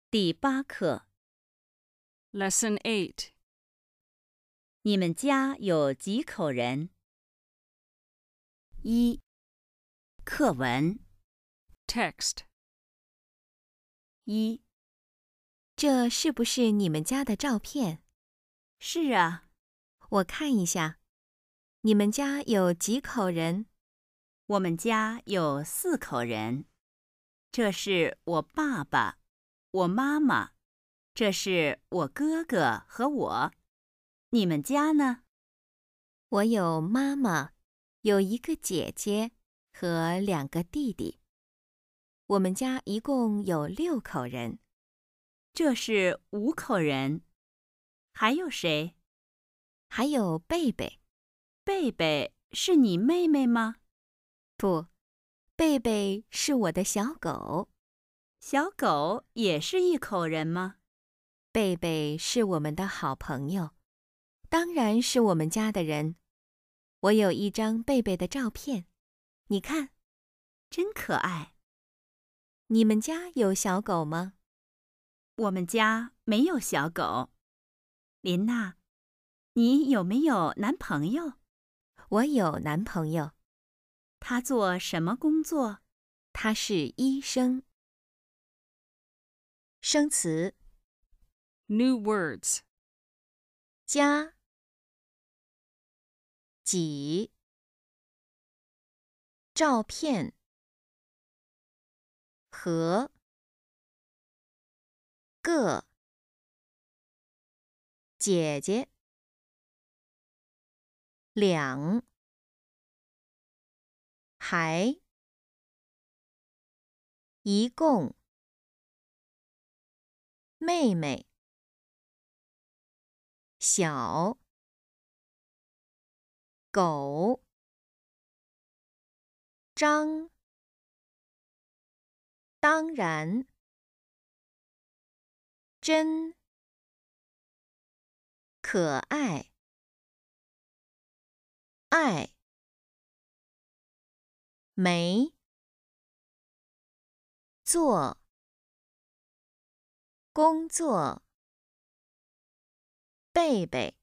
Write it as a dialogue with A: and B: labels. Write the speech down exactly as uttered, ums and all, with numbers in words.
A: 第八课
B: Lesson eight.
A: 你们家有几口人？一、课文
B: Text.
A: 一、
C: 这是不是你们家的照片？
A: 是啊，
C: 我看一下。你们家有几口人？
A: 我们家有四口人。这是我爸爸，我妈妈，这是我哥哥和我。你们家呢？
C: 我有妈妈，有一个姐姐和两个弟弟。我们家一共有六口人。
A: 这是五口人。还有谁？
C: 还有贝贝。
A: 贝贝是你妹妹吗？
C: 不，贝贝是我的小狗。
A: 小狗也是一口人吗？
C: 贝贝是我们的好朋友，当然是我们家的人。我有一张贝贝的照片，你看，
A: 真可爱。
C: 你们家有小狗吗？
A: 我们家没有小狗。琳娜，你有没有男朋友？
C: 我有男朋友，
A: 他做什么工作？
C: 他是医生。生词
B: New words.
C: 家、几、照片、和、个、姐姐、两、还、一共、妹妹、小、狗、张、当然、真、可爱、爱、没、做、工作、贝贝。